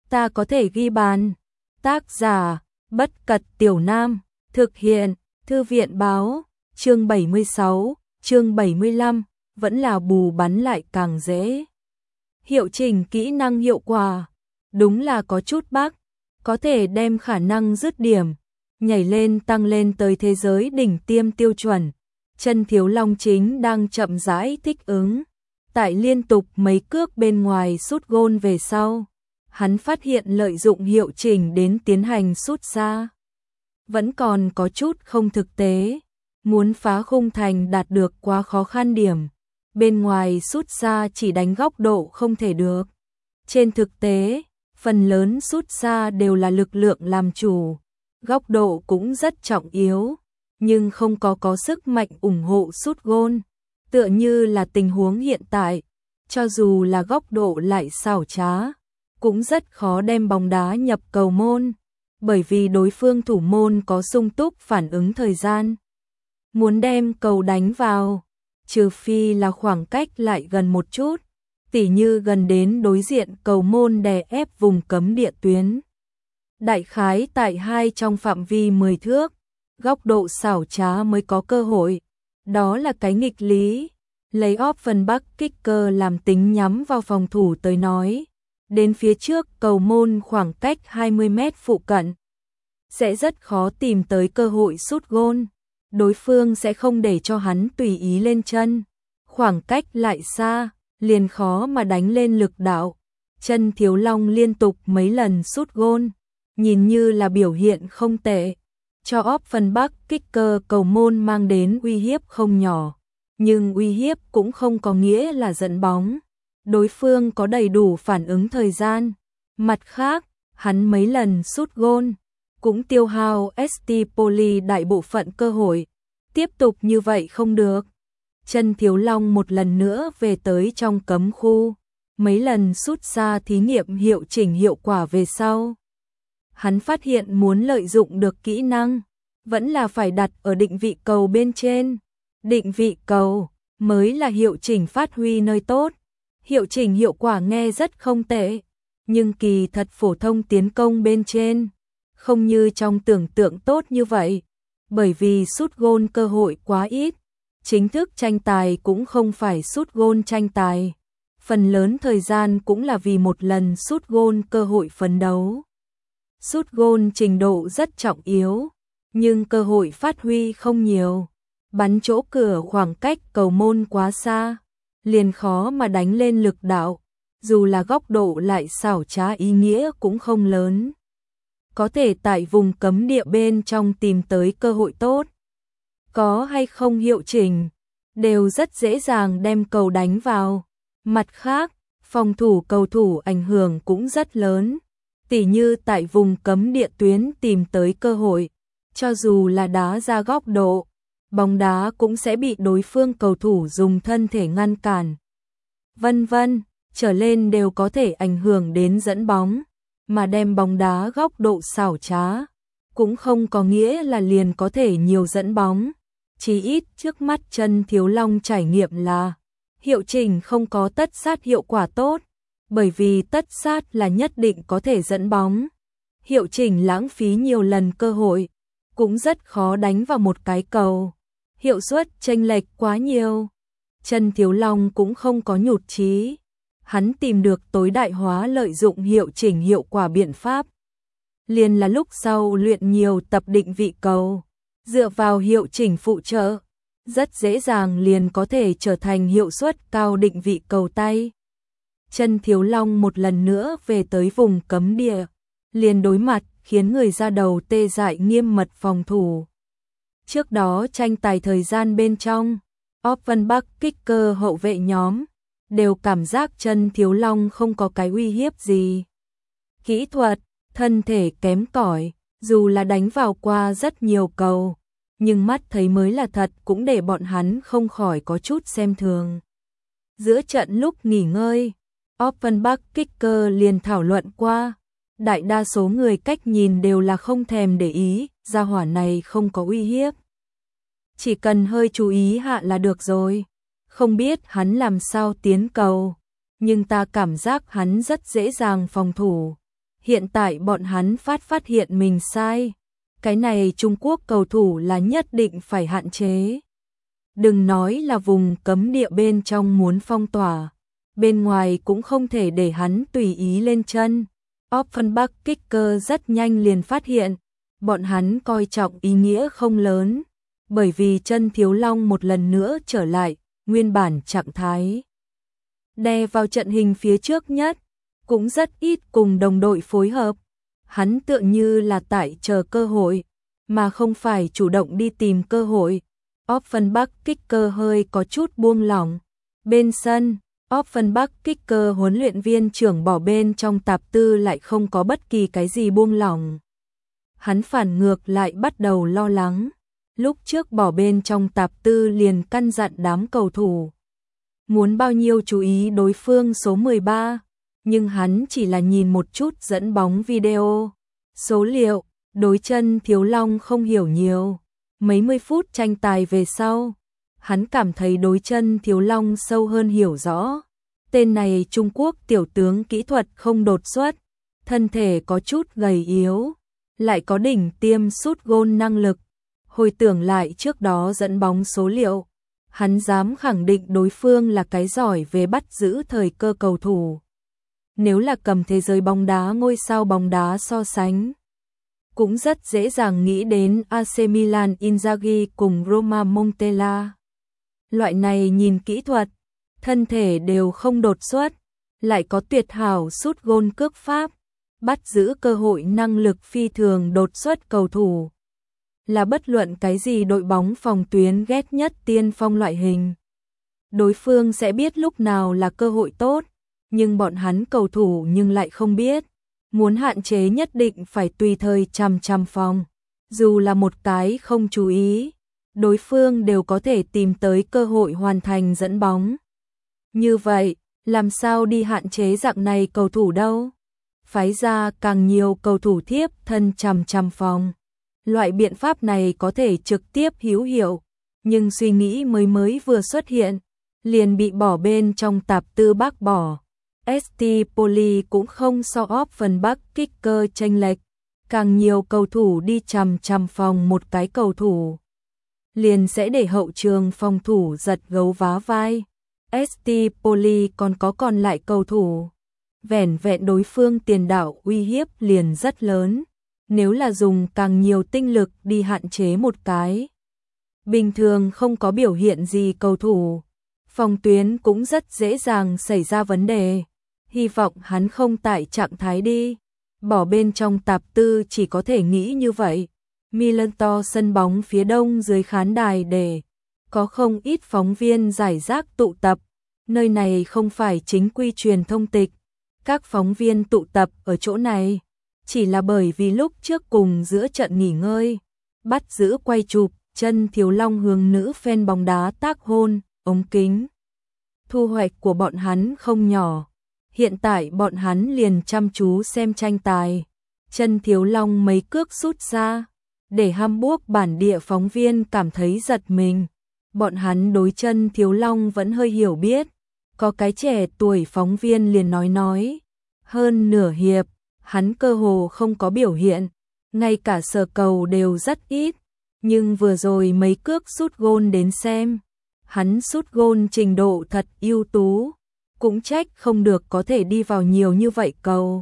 ta có thể ghi bàn. Tác giả, Bất Cật Tiểu Nam, thực hiện, Thư viện báo, chương 76, chương 75, vẫn là bù bắn lại càng dễ. Hiệu chỉnh kỹ năng hiệu quả, đúng là có chút bug, có thể đem khả năng dứt điểm, nhảy lên tăng lên tới thế giới đỉnh tiêm tiêu chuẩn. Chân Thiếu Long chính đang chậm rãi thích ứng, tại liên tục mấy cước bên ngoài sút gôn về sau. Hắn phát hiện lợi dụng hiệu chỉnh đến tiến hành sút xa vẫn còn có chút không thực tế, muốn phá khung thành đạt được quá khó khăn điểm. Bên ngoài sút xa chỉ đánh góc độ không thể được. Trên thực tế, phần lớn sút xa đều là lực lượng làm chủ, góc độ cũng rất trọng yếu, nhưng không có sức mạnh ủng hộ sút gôn. Tựa như là tình huống hiện tại, cho dù là góc độ lại xảo trá, cũng rất khó đem bóng đá nhập cầu môn, bởi vì đối phương thủ môn có sung túc phản ứng thời gian. Muốn đem cầu đánh vào, trừ phi là khoảng cách lại gần một chút, tỉ như gần đến đối diện cầu môn đè ép vùng cấm địa tuyến. Đại khái tại hai trong phạm vi 10 thước, góc độ xảo trá mới có cơ hội. Đó là cái nghịch lý. Lấy Offenbach kicker làm tính nhắm vào phòng thủ tới nói, đến phía trước cầu môn khoảng cách 20 mét phụ cận, sẽ rất khó tìm tới cơ hội sút gôn. Đối phương sẽ không để cho hắn tùy ý lên chân. Khoảng cách lại xa, liền khó mà đánh lên lực đạo. Chân Thiếu Long liên tục mấy lần sút gôn, nhìn như là biểu hiện không tệ, cho Offenbach kicker cầu môn mang đến uy hiếp không nhỏ. Nhưng uy hiếp cũng không có nghĩa là dẫn bóng. Đối phương có đầy đủ phản ứng thời gian. Mặt khác, hắn mấy lần sút gôn cũng tiêu hao ST Poli đại bộ phận cơ hội. Tiếp tục như vậy không được. Chân Thiếu Long một lần nữa về tới trong cấm khu, mấy lần sút xa thí nghiệm hiệu chỉnh hiệu quả về sau. Hắn phát hiện muốn lợi dụng được kỹ năng, vẫn là phải đặt ở định vị cầu bên trên. Định vị cầu mới là hiệu chỉnh phát huy nơi tốt. Hiệu chỉnh hiệu quả nghe rất không tệ, nhưng kỳ thật phổ thông tiến công bên trên không như trong tưởng tượng tốt như vậy, bởi vì sút gôn cơ hội quá ít. Chính thức tranh tài cũng không phải sút gôn tranh tài, phần lớn thời gian cũng là vì một lần sút gôn cơ hội phấn đấu. Sút gôn trình độ rất trọng yếu, nhưng cơ hội phát huy không nhiều. Bắn chỗ cửa khoảng cách cầu môn quá xa, liền khó mà đánh lên lực đạo, dù là góc độ lại xảo trá ý nghĩa cũng không lớn. Có thể tại vùng cấm địa bên trong tìm tới cơ hội tốt, có hay không hiệu chỉnh, đều rất dễ dàng đem cầu đánh vào. Mặt khác, phòng thủ cầu thủ ảnh hưởng cũng rất lớn, tỉ như tại vùng cấm địa tuyến tìm tới cơ hội, cho dù là đá ra góc độ, bóng đá cũng sẽ bị đối phương cầu thủ dùng thân thể ngăn cản. Vân vân, trở lên đều có thể ảnh hưởng đến dẫn bóng, mà đem bóng đá góc độ xảo trá, cũng không có nghĩa là liền có thể nhiều dẫn bóng. Chỉ ít trước mắt Chân Thiếu Long trải nghiệm là, hiệu chỉnh không có tất sát hiệu quả tốt, bởi vì tất sát là nhất định có thể dẫn bóng. Hiệu chỉnh lãng phí nhiều lần cơ hội, cũng rất khó đánh vào một cái cầu. Hiệu suất chênh lệch quá nhiều. Chân Thiếu Long cũng không có nhụt chí, hắn tìm được tối đại hóa lợi dụng hiệu chỉnh hiệu quả biện pháp. Liền là lúc sau luyện nhiều tập định vị cầu, dựa vào hiệu chỉnh phụ trợ, rất dễ dàng liền có thể trở thành hiệu suất cao định vị cầu tay. Chân Thiếu Long một lần nữa về tới vùng cấm địa, liền đối mặt khiến người ra đầu tê dại nghiêm mật phòng thủ. Trước đó tranh tài thời gian bên trong, Offenbach kicker hậu vệ nhóm đều cảm giác Chân Thiếu Long không có cái uy hiếp gì. Kỹ thuật, thân thể kém cỏi, dù là đánh vào qua rất nhiều cầu, nhưng mắt thấy mới là thật cũng để bọn hắn không khỏi có chút xem thường. Giữa trận lúc nghỉ ngơi, Offenbach kicker liền thảo luận qua, đại đa số người cách nhìn đều là không thèm để ý, gia hỏa này không có uy hiếp. Chỉ cần hơi chú ý hạ là được rồi. Không biết hắn làm sao tiến cầu, nhưng ta cảm giác hắn rất dễ dàng phòng thủ. Hiện tại bọn hắn phát hiện mình sai. Cái này Trung Quốc cầu thủ là nhất định phải hạn chế. Đừng nói là vùng cấm địa bên trong muốn phong tỏa, bên ngoài cũng không thể để hắn tùy ý lên chân. Offenbach Kicker rất nhanh liền phát hiện, bọn hắn coi trọng ý nghĩa không lớn, bởi vì chân Thiếu Long một lần nữa trở lại, nguyên bản trạng thái. Đè vào trận hình phía trước nhất, cũng rất ít cùng đồng đội phối hợp. Hắn tựa như là tại chờ cơ hội, mà không phải chủ động đi tìm cơ hội. Offenbach Kicker hơi có chút buông lỏng. Bên sân, Offenbach Kicker huấn luyện viên trưởng bỏ bên trong tạp tư lại không có bất kỳ cái gì buông lỏng. Hắn phản ngược lại bắt đầu lo lắng. Lúc trước bỏ bên trong tạp tư liền căn dặn đám cầu thủ. Muốn bao nhiêu chú ý đối phương số 13, nhưng hắn chỉ là nhìn một chút dẫn bóng video. Số liệu, đối chân Thiếu Long không hiểu nhiều. Mấy mươi phút tranh tài về sau, hắn cảm thấy đối chân Thiếu Long sâu hơn hiểu rõ. Tên này Trung Quốc tiểu tướng kỹ thuật không đột xuất, thân thể có chút gầy yếu, lại có đỉnh tiêm sút gôn năng lực. Hồi tưởng lại trước đó dẫn bóng số liệu, hắn dám khẳng định đối phương là cái giỏi về bắt giữ thời cơ cầu thủ. Nếu là cầm thế giới bóng đá ngôi sao bóng đá so sánh, cũng rất dễ dàng nghĩ đến AC Milan Inzaghi cùng Roma Montella. Loại này nhìn kỹ thuật, thân thể đều không đột xuất, lại có tuyệt hảo sút gôn cước pháp, bắt giữ cơ hội năng lực phi thường đột xuất cầu thủ. Là bất luận cái gì đội bóng phòng tuyến ghét nhất tiên phong loại hình. Đối phương sẽ biết lúc nào là cơ hội tốt, nhưng bọn hắn cầu thủ nhưng lại không biết. Muốn hạn chế nhất định phải tùy thời chằm phòng. Dù là một cái không chú ý, đối phương đều có thể tìm tới cơ hội hoàn thành dẫn bóng. Như vậy, làm sao đi hạn chế dạng này cầu thủ đâu? Phái ra càng nhiều cầu thủ thiếp thân chằm phòng. Loại biện pháp này có thể trực tiếp hữu hiệu, nhưng suy nghĩ mới vừa xuất hiện, liền bị bỏ bên trong tạp tư bác bỏ. ST Poli cũng không so Offenbach Kicker chênh lệch, càng nhiều cầu thủ đi chằm phòng một cái cầu thủ, liền sẽ để hậu trường phòng thủ giật gấu vá vai. ST Poli còn lại cầu thủ, vẻn vẹn đối phương tiền đạo uy hiếp liền rất lớn, nếu là dùng càng nhiều tinh lực đi hạn chế một cái. Bình thường không có biểu hiện gì cầu thủ, phòng tuyến cũng rất dễ dàng xảy ra vấn đề. Hy vọng hắn không tại trạng thái đi. Bỏ bên trong tạp tư chỉ có thể nghĩ như vậy. Milan to sân bóng phía đông dưới khán đài để có không ít phóng viên giải rác tụ tập. Nơi này không phải chính quy truyền thông tịch. Các phóng viên tụ tập ở chỗ này chỉ là bởi vì lúc trước cùng giữa trận nghỉ ngơi, bắt giữ quay chụp chân Thiếu Long hướng nữ fan bóng đá tác hôn, ống kính. Thu hoạch của bọn hắn không nhỏ. Hiện tại bọn hắn liền chăm chú xem tranh tài. Chân Thiếu Long mấy cước sút ra, để Hamburg bản địa phóng viên cảm thấy giật mình. Bọn hắn đối chân Thiếu Long vẫn hơi hiểu biết. Có cái trẻ tuổi phóng viên liền nói. Hơn nửa hiệp, hắn cơ hồ không có biểu hiện. Ngay cả sờ cầu đều rất ít. Nhưng vừa rồi mấy cước sút gôn đến xem. Hắn sút gôn trình độ thật ưu tú. Cũng trách không được có thể đi vào nhiều như vậy cầu.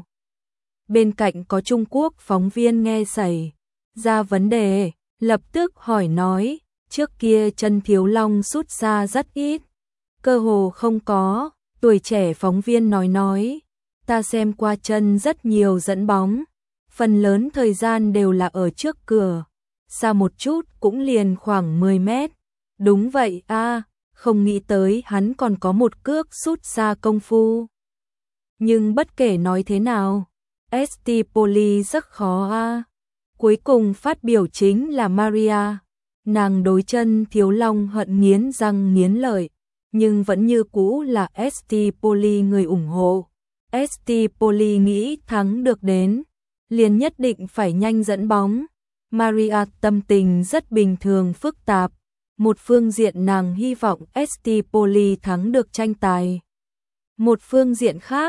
Bên cạnh có Trung Quốc phóng viên nghe xảy ra vấn đề, lập tức hỏi nói, trước kia chân Thiếu Long sút ra rất ít, cơ hồ không có. Tuổi trẻ phóng viên nói, ta xem qua chân rất nhiều dẫn bóng, phần lớn thời gian đều là ở trước cửa, xa một chút cũng liền khoảng 10 mét. Đúng vậy a. Không nghĩ tới hắn còn có một cước sút xa công phu. Nhưng bất kể nói thế nào, ST Poli rất khó a. Cuối cùng phát biểu chính là Maria. Nàng đối chân Thiếu Long hận nghiến răng nghiến lợi, nhưng vẫn như cũ là ST Poli người ủng hộ. ST Poli nghĩ thắng được đến, liền nhất định phải nhanh dẫn bóng. Maria tâm tình rất bình thường phức tạp. Một phương diện nàng hy vọng ST Poli thắng được tranh tài. Một phương diện khác,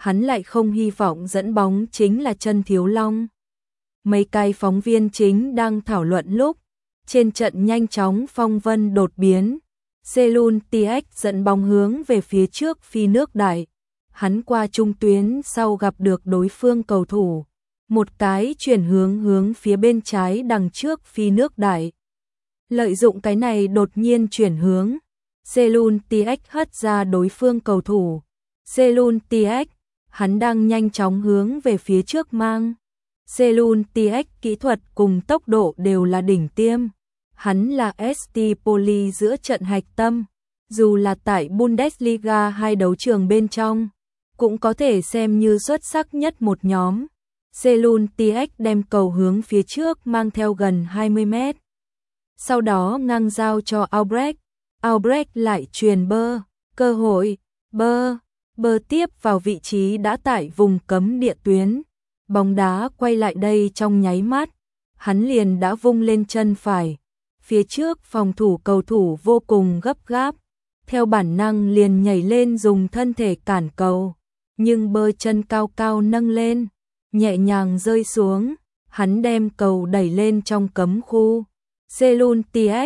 hắn lại không hy vọng dẫn bóng chính là Chân Thiếu Long. Mấy cái phóng viên chính đang thảo luận lúc, trên trận nhanh chóng phong vân đột biến. Selun TX dẫn bóng hướng về phía trước phi nước đại. Hắn qua trung tuyến sau gặp được đối phương cầu thủ. Một cái chuyển hướng phía bên trái đằng trước phi nước đại. Lợi dụng cái này đột nhiên chuyển hướng. Selun TX hất ra đối phương cầu thủ. Selun TX, hắn đang nhanh chóng hướng về phía trước mang. Selun TX kỹ thuật cùng tốc độ đều là đỉnh tiêm. Hắn là ST Poli giữa trận hạch tâm, dù là tại Bundesliga hay đấu trường bên trong, cũng có thể xem như xuất sắc nhất một nhóm. Selun TX đem cầu hướng phía trước mang theo gần 20 mét. Sau đó ngang giao cho Albrecht, Albrecht lại truyền cơ hội, bơ tiếp vào vị trí đã tại vùng cấm địa tuyến. Bóng đá quay lại đây trong nháy mắt, hắn liền đã vung lên chân phải. Phía trước phòng thủ cầu thủ vô cùng gấp gáp, theo bản năng liền nhảy lên dùng thân thể cản cầu, nhưng bơ chân cao cao nâng lên, nhẹ nhàng rơi xuống, hắn đem cầu đẩy lên trong cấm khu. Selun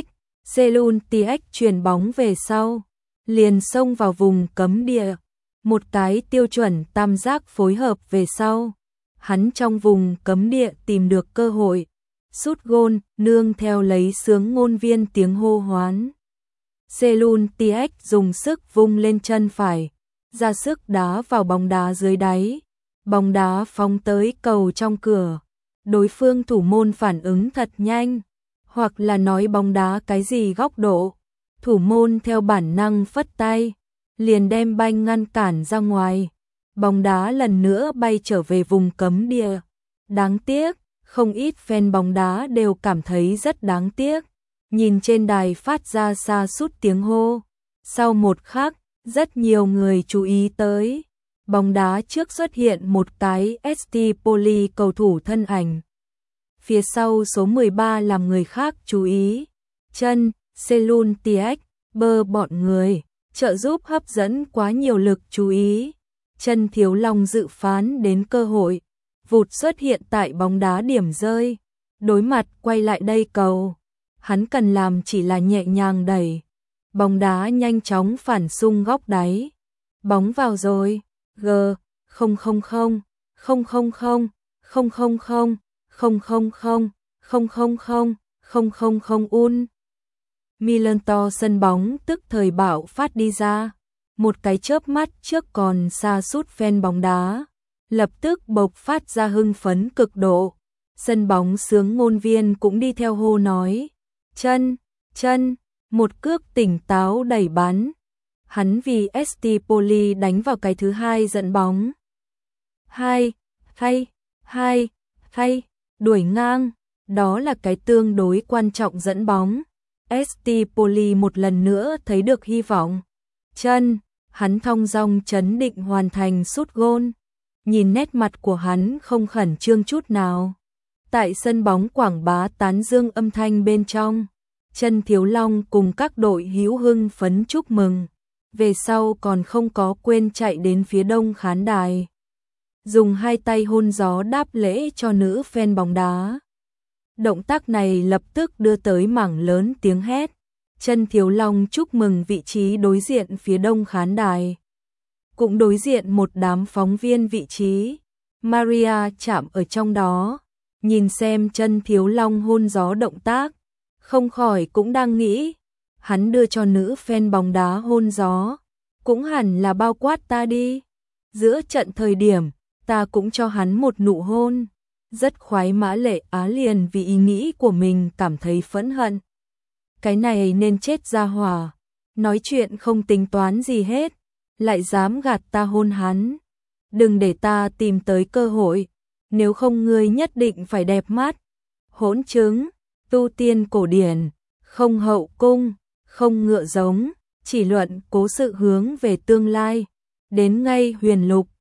TX chuyền bóng về sau, liền xông vào vùng cấm địa, một cái tiêu chuẩn tam giác phối hợp về sau, hắn trong vùng cấm địa tìm được cơ hội. Sút gôn, nương theo lấy sướng ngôn viên tiếng hô hoán. Selun TX dùng sức vung lên chân phải, ra sức đá vào bóng đá dưới đáy. Bóng đá phóng tới cầu trong cửa. Đối phương thủ môn phản ứng thật nhanh, hoặc là nói bóng đá cái gì góc độ. Thủ môn theo bản năng phất tay, liền đem banh ngăn cản ra ngoài. Bóng đá lần nữa bay trở về vùng cấm địa. Đáng tiếc. Không ít fan bóng đá đều cảm thấy rất đáng tiếc. Nhìn trên đài phát ra xa sút tiếng hô. Sau một khắc, rất nhiều người chú ý tới. Bóng đá trước xuất hiện một cái ST Poli cầu thủ thân ảnh. Phía sau số 13 làm người khác chú ý. Chân, Selun TX, bơ bọn người, trợ giúp hấp dẫn quá nhiều lực chú ý. Chân Thiếu Long dự phán đến cơ hội. Vụt xuất hiện tại bóng đá điểm rơi, đối mặt quay lại đây cầu, hắn cần làm chỉ là nhẹ nhàng đẩy, bóng đá nhanh chóng phản xung góc đáy, bóng vào rồi, Milanto sân bóng tức thời bạo phát đi ra, một cái chớp mắt trước còn xa sút fan bóng đá. Lập tức bộc phát ra hưng phấn cực độ. Sân bóng sướng ngôn viên cũng đi theo hô nói. Chân, một cước tỉnh táo đẩy bắn. Hắn vì ST Poli đánh vào cái thứ hai dẫn bóng. Hay, đuổi ngang. Đó là cái tương đối quan trọng dẫn bóng. ST Poli một lần nữa thấy được hy vọng. Chân, hắn thong dong chấn định hoàn thành sút gôn. Nhìn nét mặt của hắn không khẩn trương chút nào. Tại sân bóng quảng bá tán dương âm thanh bên trong, Chân Thiếu Long cùng các đội hữu hưng phấn chúc mừng. Về sau còn không có quên chạy đến phía đông khán đài, dùng hai tay hôn gió đáp lễ cho nữ fan bóng đá. Động tác này lập tức đưa tới mảng lớn tiếng hét. Chân Thiếu Long chúc mừng vị trí đối diện phía đông khán đài. Cũng đối diện một đám phóng viên vị trí. Maria chạm ở trong đó, nhìn xem Chân Thiếu Long hôn gió động tác, không khỏi cũng đang nghĩ, hắn đưa cho nữ fan bóng đá hôn gió, cũng hẳn là bao quát ta đi. Giữa trận thời điểm, ta cũng cho hắn một nụ hôn. Rất khoái Mã Lệ Á liền vì ý nghĩ của mình cảm thấy phẫn hận. Cái này nên chết ra hỏa, nói chuyện không tính toán gì hết, lại dám gạt ta hôn hắn. Đừng để ta tìm tới cơ hội, nếu không ngươi nhất định phải đẹp mắt. Hỗn chứng, tu tiên cổ điển, không hậu cung, không ngựa giống, chỉ luận cố sự hướng về tương lai. Đến ngay huyền lục.